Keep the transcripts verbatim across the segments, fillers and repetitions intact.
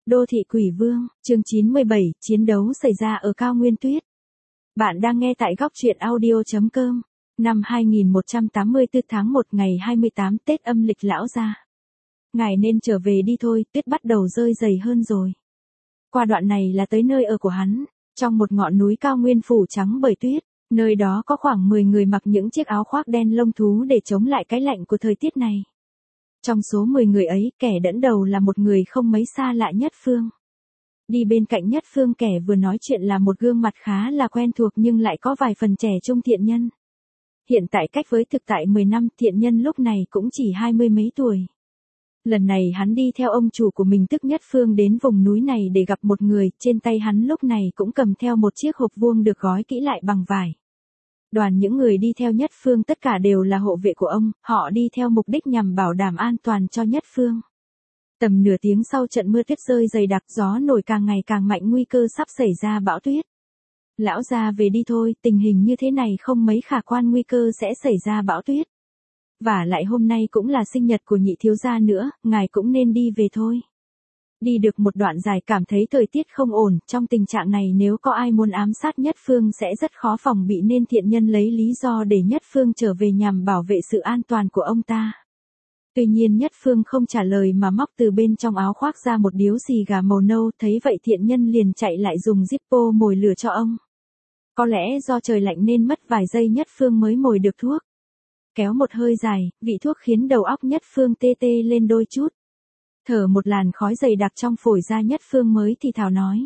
Đô thị quỷ vương, chương chín mươi bảy, chiến đấu xảy ra ở cao nguyên tuyết. Bạn đang nghe tại góc truyện audio.com. Năm hai nghìn một trăm tám mươi tư tháng một ngày hai mươi tám Tết âm lịch lão gia. Ngài nên trở về đi thôi, tuyết bắt đầu rơi dày hơn rồi. Qua đoạn này là tới nơi ở của hắn, trong một ngọn núi cao nguyên phủ trắng bởi tuyết, nơi đó có khoảng mười người mặc những chiếc áo khoác đen lông thú để chống lại cái lạnh của thời tiết này. Trong số mười người ấy, kẻ dẫn đầu là một người không mấy xa lạ Nhất Phương. Đi bên cạnh Nhất Phương kẻ vừa nói chuyện là một gương mặt khá là quen thuộc nhưng lại có vài phần trẻ trung Thiện Nhân. Hiện tại cách với thực tại mười năm, Thiện Nhân lúc này cũng chỉ hai mươi mấy tuổi. Lần này hắn đi theo ông chủ của mình tức Nhất Phương đến vùng núi này để gặp một người, trên tay hắn lúc này cũng cầm theo một chiếc hộp vuông được gói kỹ lại bằng vải. Đoàn những người đi theo Nhất Phương tất cả đều là hộ vệ của ông, họ đi theo mục đích nhằm bảo đảm an toàn cho Nhất Phương. Tầm nửa tiếng sau trận mưa tuyết rơi dày đặc, gió nổi càng ngày càng mạnh, nguy cơ sắp xảy ra bão tuyết. Lão gia về đi thôi, tình hình như thế này không mấy khả quan, nguy cơ sẽ xảy ra bão tuyết. Và lại hôm nay cũng là sinh nhật của nhị thiếu gia nữa, ngài cũng nên đi về thôi. Đi được một đoạn dài cảm thấy thời tiết không ổn, trong tình trạng này nếu có ai muốn ám sát Nhất Phương sẽ rất khó phòng bị nên Thiện Nhân lấy lý do để Nhất Phương trở về nhằm bảo vệ sự an toàn của ông ta. Tuy nhiên Nhất Phương không trả lời mà móc từ bên trong áo khoác ra một điếu xì gà màu nâu, thấy vậy Thiện Nhân liền chạy lại dùng Zippo mồi lửa cho ông. Có lẽ do trời lạnh nên mất vài giây Nhất Phương mới mồi được thuốc. Kéo một hơi dài, vị thuốc khiến đầu óc Nhất Phương tê tê lên đôi chút. Thở một làn khói dày đặc trong phổi ra Nhất Phương mới thì thào nói.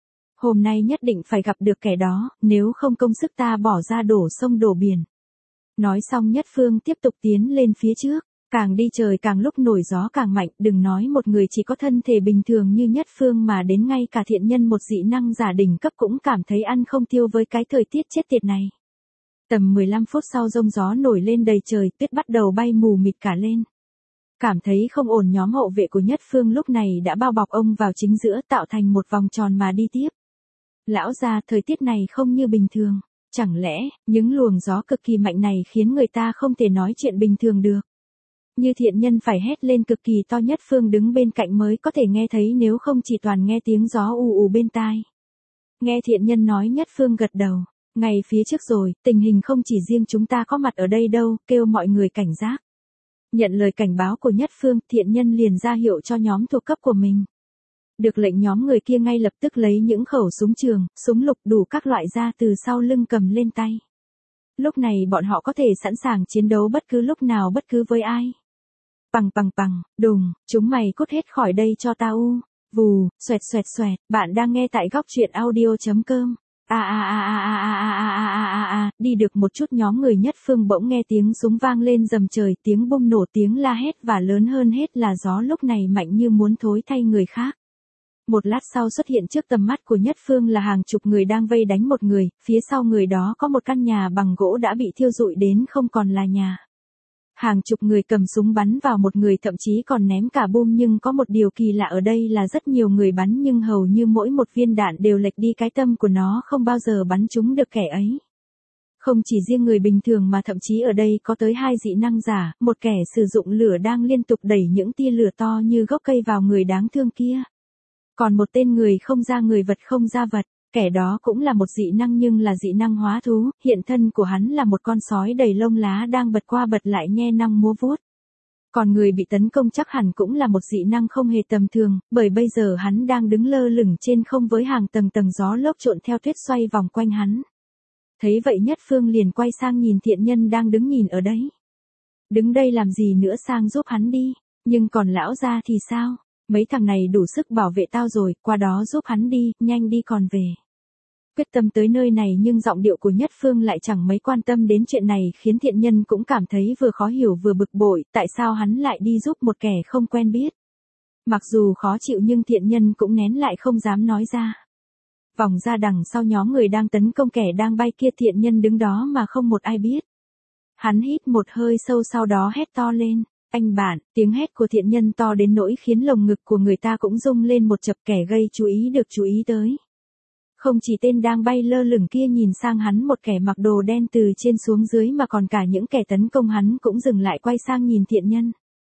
Hôm nay nhất định phải gặp được kẻ đó, nếu không công sức ta bỏ ra đổ sông đổ biển. Nói xong Nhất Phương tiếp tục tiến lên phía trước, càng đi trời càng lúc nổi gió càng mạnh, đừng nói một người chỉ có thân thể bình thường như Nhất Phương mà đến ngay cả Thiện Nhân một dị năng giả đỉnh cấp cũng cảm thấy ăn không tiêu với cái thời tiết chết tiệt này. Tầm mười lăm phút sau giông gió nổi lên đầy trời, tuyết bắt đầu bay mù mịt cả lên. Cảm thấy không ổn, nhóm hộ vệ của Nhất Phương lúc này đã bao bọc ông vào chính giữa tạo thành một vòng tròn mà đi tiếp. Lão gia, thời tiết này không như bình thường, chẳng lẽ những luồng gió cực kỳ mạnh này khiến người ta không thể nói chuyện bình thường được. Như Thiện Nhân phải hét lên cực kỳ to, Nhất Phương đứng bên cạnh mới có thể nghe thấy, nếu không chỉ toàn nghe tiếng gió ù ù bên tai. Nghe Thiện Nhân nói Nhất Phương gật đầu. Ngay phía trước rồi, tình hình không chỉ riêng chúng ta có mặt ở đây đâu, kêu mọi người cảnh giác. Nhận lời cảnh báo của Nhất Phương, Thiện Nhân liền ra hiệu cho nhóm thuộc cấp của mình. Được lệnh, nhóm người kia ngay lập tức lấy những khẩu súng trường, súng lục đủ các loại ra từ sau lưng cầm lên tay. Lúc này bọn họ có thể sẵn sàng chiến đấu bất cứ lúc nào bất cứ với ai. Pằng pằng pằng, đùng, chúng mày cút hết khỏi đây cho tao u, vù, xoẹt xoẹt xoẹt, bạn đang nghe tại góc truyện audio.com. A a a a a a a a a a a, đi được một chút nhóm người Nhất Phương bỗng nghe tiếng súng vang lên rầm trời, tiếng bom nổ, tiếng la hét và lớn hơn hết là gió lúc này mạnh như muốn thối thay người khác. Một lát sau xuất hiện trước tầm mắt của Nhất Phương là hàng chục người đang vây đánh một người, phía sau người đó có một căn nhà bằng gỗ đã bị thiêu rụi đến không còn là nhà. Hàng chục người cầm súng bắn vào một người, thậm chí còn ném cả bom, nhưng có một điều kỳ lạ ở đây là rất nhiều người bắn nhưng hầu như mỗi một viên đạn đều lệch đi cái tâm của nó, không bao giờ bắn trúng được kẻ ấy. Không chỉ riêng người bình thường mà thậm chí ở đây có tới hai dị năng giả, một kẻ sử dụng lửa đang liên tục đẩy những tia lửa to như gốc cây vào người đáng thương kia. Còn một tên người không ra người, vật không ra vật. Kẻ đó cũng là một dị năng nhưng là dị năng hóa thú, hiện thân của hắn là một con sói đầy lông lá đang bật qua bật lại nhe nang múa vuốt. Còn người bị tấn công chắc hẳn cũng là một dị năng không hề tầm thường, bởi bây giờ hắn đang đứng lơ lửng trên không với hàng tầng tầng gió lốc trộn theo tuyết xoay vòng quanh hắn. Thấy vậy Nhất Phương liền quay sang nhìn Thiện Nhân đang đứng nhìn ở đấy. Đứng đây làm gì nữa, sang giúp hắn đi, nhưng còn lão gia thì sao? Mấy thằng này đủ sức bảo vệ tao rồi, qua đó giúp hắn đi, nhanh đi còn về. Quyết tâm tới nơi này nhưng giọng điệu của Nhất Phương lại chẳng mấy quan tâm đến chuyện này, khiến Thiện Nhân cũng cảm thấy vừa khó hiểu vừa bực bội, tại sao hắn lại đi giúp một kẻ không quen biết. Mặc dù khó chịu nhưng Thiện Nhân cũng nén lại không dám nói ra. Vòng ra đằng sau nhóm người đang tấn công kẻ đang bay kia, Thiện Nhân đứng đó mà không một ai biết. Hắn hít một hơi sâu sau đó hét to lên. Anh bạn, tiếng hét của Thiện Nhân to đến nỗi khiến lồng ngực của người ta cũng rung lên một chập, kẻ gây chú ý được chú ý tới. Không chỉ tên đang bay lơ lửng kia nhìn sang hắn, một kẻ mặc đồ đen từ trên xuống dưới, mà còn cả những kẻ tấn công hắn cũng dừng lại quay sang nhìn Thiện Nhân.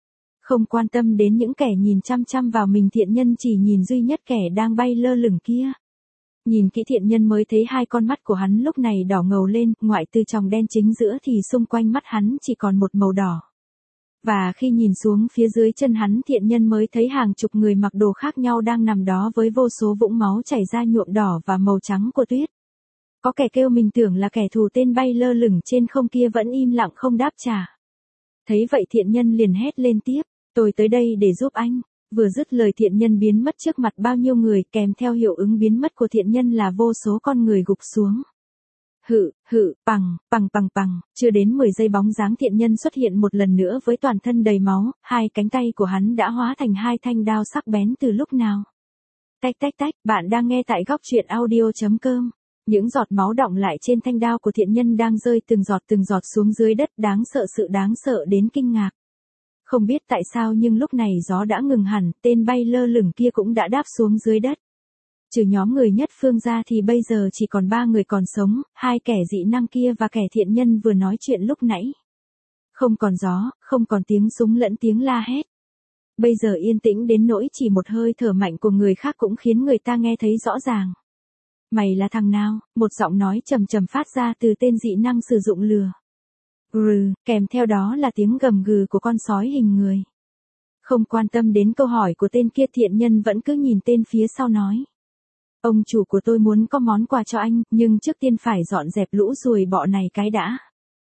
Không quan tâm đến những kẻ nhìn chăm chăm vào mình, thiện nhân chỉ nhìn duy nhất kẻ đang bay lơ lửng kia. Nhìn kỹ thiện nhân mới thấy hai con mắt của hắn lúc này đỏ ngầu lên, ngoại từ tròng đen chính giữa thì xung quanh mắt hắn chỉ còn một màu đỏ. Và khi nhìn xuống phía dưới chân hắn, thiện nhân mới thấy hàng chục người mặc đồ khác nhau đang nằm đó với vô số vũng máu chảy ra nhuộm đỏ và màu trắng của tuyết. Có kẻ kêu mình tưởng là kẻ thù, tên bay lơ lửng trên không kia vẫn im lặng không đáp trả. Thấy vậy thiện nhân liền hét lên tiếp, tôi tới đây để giúp anh. Vừa dứt lời thiện nhân biến mất trước mặt bao nhiêu người, kèm theo hiệu ứng biến mất của thiện nhân là vô số con người gục xuống. Hự, hự, bằng, bằng bằng bằng, chưa đến mười giây bóng dáng thiện nhân xuất hiện một lần nữa với toàn thân đầy máu, hai cánh tay của hắn đã hóa thành hai thanh đao sắc bén từ lúc nào. Tách tách tách, bạn đang nghe tại góc truyện audio.com. Những giọt máu đọng lại trên thanh đao của thiện nhân đang rơi từng giọt từng giọt xuống dưới đất, đáng sợ, sự đáng sợ đến kinh ngạc. Không biết tại sao nhưng lúc này gió đã ngừng hẳn, tên bay lơ lửng kia cũng đã đáp xuống dưới đất. Trừ nhóm người nhất phương ra thì bây giờ chỉ còn ba người còn sống, hai kẻ dị năng kia và kẻ thiện nhân vừa nói chuyện lúc nãy. Không còn gió, không còn tiếng súng lẫn tiếng la hét. Bây giờ yên tĩnh đến nỗi chỉ một hơi thở mạnh của người khác cũng khiến người ta nghe thấy rõ ràng. Mày là thằng nào? Một giọng nói trầm trầm phát ra từ tên dị năng sử dụng lừa. Rừ, kèm theo đó là tiếng gầm gừ của con sói hình người. Không quan tâm đến câu hỏi của tên kia, thiện nhân vẫn cứ nhìn tên phía sau nói. Ông chủ của tôi muốn có món quà cho anh, nhưng trước tiên phải dọn dẹp lũ ruồi bọ này cái đã.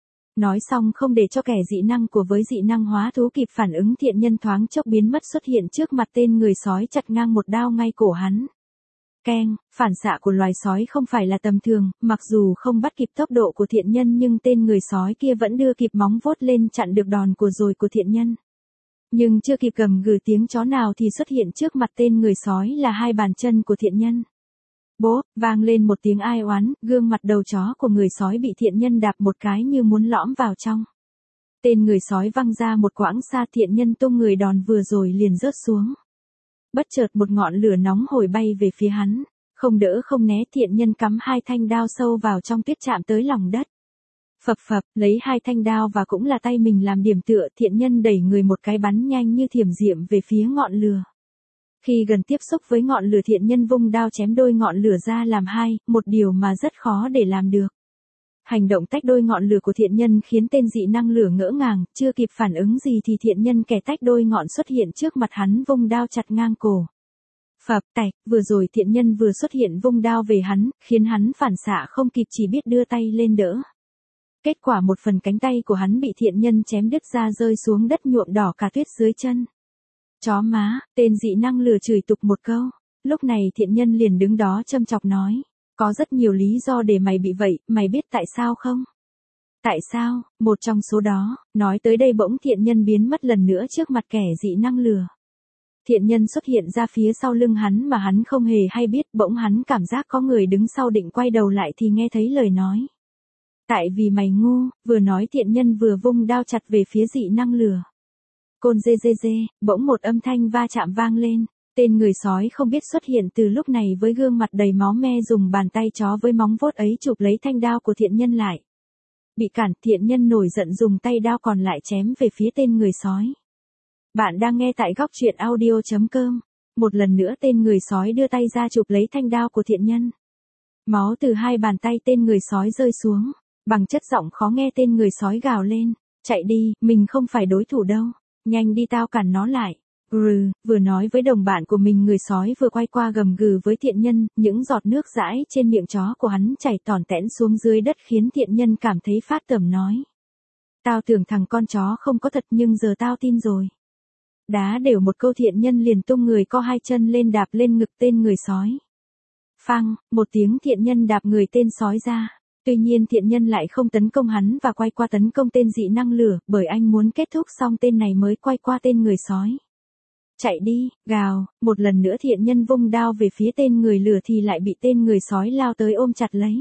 Nói xong không để cho kẻ dị năng của với dị năng hóa thú kịp phản ứng, thiện nhân thoáng chốc biến mất xuất hiện trước mặt tên người sói, chặt ngang một đao ngay cổ hắn. Keng, phản xạ của loài sói không phải là tầm thường, mặc dù không bắt kịp tốc độ của thiện nhân nhưng tên người sói kia vẫn đưa kịp móng vuốt lên chặn được đòn của dồi của thiện nhân. Nhưng chưa kịp gầm gừ tiếng chó nào thì xuất hiện trước mặt tên người sói là hai bàn chân của thiện nhân. Bố, vang lên một tiếng ai oán, gương mặt đầu chó của người sói bị thiện nhân đạp một cái như muốn lõm vào trong. Tên người sói văng ra một quãng xa, thiện nhân tung người đòn vừa rồi liền rớt xuống. Bất chợt một ngọn lửa nóng hổi bay về phía hắn, không đỡ không né, thiện nhân cắm hai thanh đao sâu vào trong tuyết chạm tới lòng đất. Phập phập, lấy hai thanh đao và cũng là tay mình làm điểm tựa, thiện nhân đẩy người một cái bắn nhanh như thiểm diệm về phía ngọn lửa. Khi gần tiếp xúc với ngọn lửa, thiện nhân vung đao chém đôi ngọn lửa ra làm hai, một điều mà rất khó để làm được. Hành động tách đôi ngọn lửa của thiện nhân khiến tên dị năng lửa ngỡ ngàng, chưa kịp phản ứng gì thì thiện nhân kẻ tách đôi ngọn xuất hiện trước mặt hắn, vung đao chặt ngang cổ. Phập, tạch, vừa rồi thiện nhân vừa xuất hiện vung đao về hắn, khiến hắn phản xạ không kịp, chỉ biết đưa tay lên đỡ. Kết quả một phần cánh tay của hắn bị thiện nhân chém đứt ra, rơi xuống đất nhuộm đỏ cả tuyết dưới chân. Chó má, tên dị năng lừa chửi tục một câu. Lúc này thiện nhân liền đứng đó châm chọc nói. Có rất nhiều lý do để mày bị vậy, mày biết tại sao không? Tại sao? Một trong số đó, nói tới đây bỗng thiện nhân biến mất lần nữa trước mặt kẻ dị năng lừa. Thiện nhân xuất hiện ra phía sau lưng hắn mà hắn không hề hay biết, bỗng hắn cảm giác có người đứng sau, định quay đầu lại thì nghe thấy lời nói. Tại vì mày ngu, vừa nói thiện nhân vừa vung đao chặt về phía dị năng lừa. Côn dê dê dê, bỗng một âm thanh va chạm vang lên. Tên người sói không biết xuất hiện từ lúc này với gương mặt đầy máu me, dùng bàn tay chó với móng vuốt ấy chụp lấy thanh đao của thiện nhân lại. Bị cản, thiện nhân nổi giận dùng tay đao còn lại chém về phía tên người sói. Bạn đang nghe tại góc truyện audio.com. Một lần nữa tên người sói đưa tay ra chụp lấy thanh đao của thiện nhân. Máu từ hai bàn tay tên người sói rơi xuống. Bằng chất giọng khó nghe tên người sói gào lên. Chạy đi, mình không phải đối thủ đâu. Nhanh đi, tao cản nó lại. Rừ, vừa nói với đồng bạn của mình, người sói vừa quay qua gầm gừ với thiện nhân, những giọt nước dãi trên miệng chó của hắn chảy tỏn tẽn xuống dưới đất khiến thiện nhân cảm thấy phát tởm nói. Tao tưởng thằng con chó không có thật nhưng giờ tao tin rồi. Đá đều một câu, thiện nhân liền tung người co hai chân lên đạp lên ngực tên người sói. Phăng, một tiếng, thiện nhân đạp người tên sói ra. Tuy nhiên thiện nhân lại không tấn công hắn và quay qua tấn công tên dị năng lửa, bởi anh muốn kết thúc xong tên này mới quay qua tên người sói. Chạy đi, gào, một lần nữa thiện nhân vung đao về phía tên người lửa thì lại bị tên người sói lao tới ôm chặt lấy.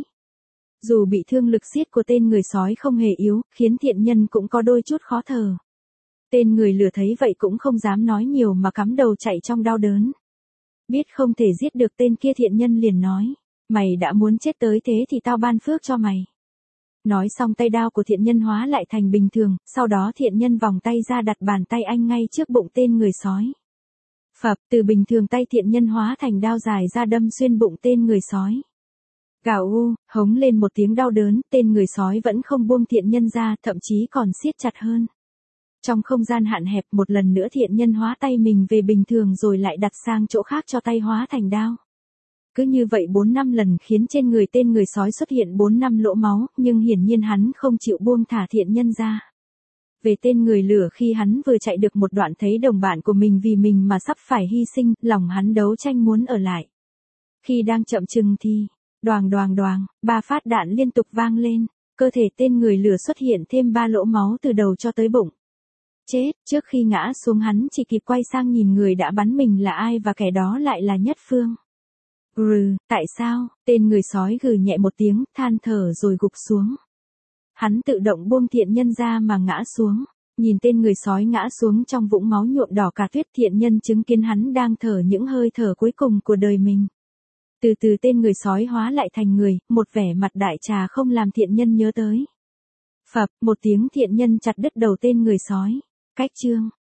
Dù bị thương, lực xiết của tên người sói không hề yếu, khiến thiện nhân cũng có đôi chút khó thở. Tên người lửa thấy vậy cũng không dám nói nhiều mà cắm đầu chạy trong đau đớn. Biết không thể giết được tên kia, thiện nhân liền nói. Mày đã muốn chết tới thế thì tao ban phước cho mày. Nói xong tay đao của thiện nhân hóa lại thành bình thường, sau đó thiện nhân vòng tay ra đặt bàn tay anh ngay trước bụng tên người sói. Phập, từ bình thường tay thiện nhân hóa thành đao dài ra đâm xuyên bụng tên người sói. Gào u, hống lên một tiếng đau đớn, tên người sói vẫn không buông thiện nhân ra, thậm chí còn siết chặt hơn. Trong không gian hạn hẹp một lần nữa thiện nhân hóa tay mình về bình thường rồi lại đặt sang chỗ khác cho tay hóa thành đao. Cứ như vậy bốn năm lần khiến trên người tên người sói xuất hiện bốn năm lỗ máu, nhưng hiển nhiên hắn không chịu buông thả thiện nhân ra. Về tên người lửa khi hắn vừa chạy được một đoạn thấy đồng bạn của mình vì mình mà sắp phải hy sinh, lòng hắn đấu tranh muốn ở lại. Khi đang chậm chừng thì, đoàng đoàng đoàng, ba phát đạn liên tục vang lên, cơ thể tên người lửa xuất hiện thêm ba lỗ máu từ đầu cho tới bụng. Chết, trước khi ngã xuống hắn chỉ kịp quay sang nhìn người đã bắn mình là ai và kẻ đó lại là Nhất Phương. Gừ, tại sao, tên người sói gừ nhẹ một tiếng, than thở rồi gục xuống. Hắn tự động buông thiện nhân ra mà ngã xuống, nhìn tên người sói ngã xuống trong vũng máu nhuộm đỏ cả tuyết thiện nhân chứng kiến hắn đang thở những hơi thở cuối cùng của đời mình. Từ từ tên người sói hóa lại thành người, một vẻ mặt đại trà không làm thiện nhân nhớ tới. Phập, một tiếng thiện nhân chặt đứt đầu tên người sói. Cách chương.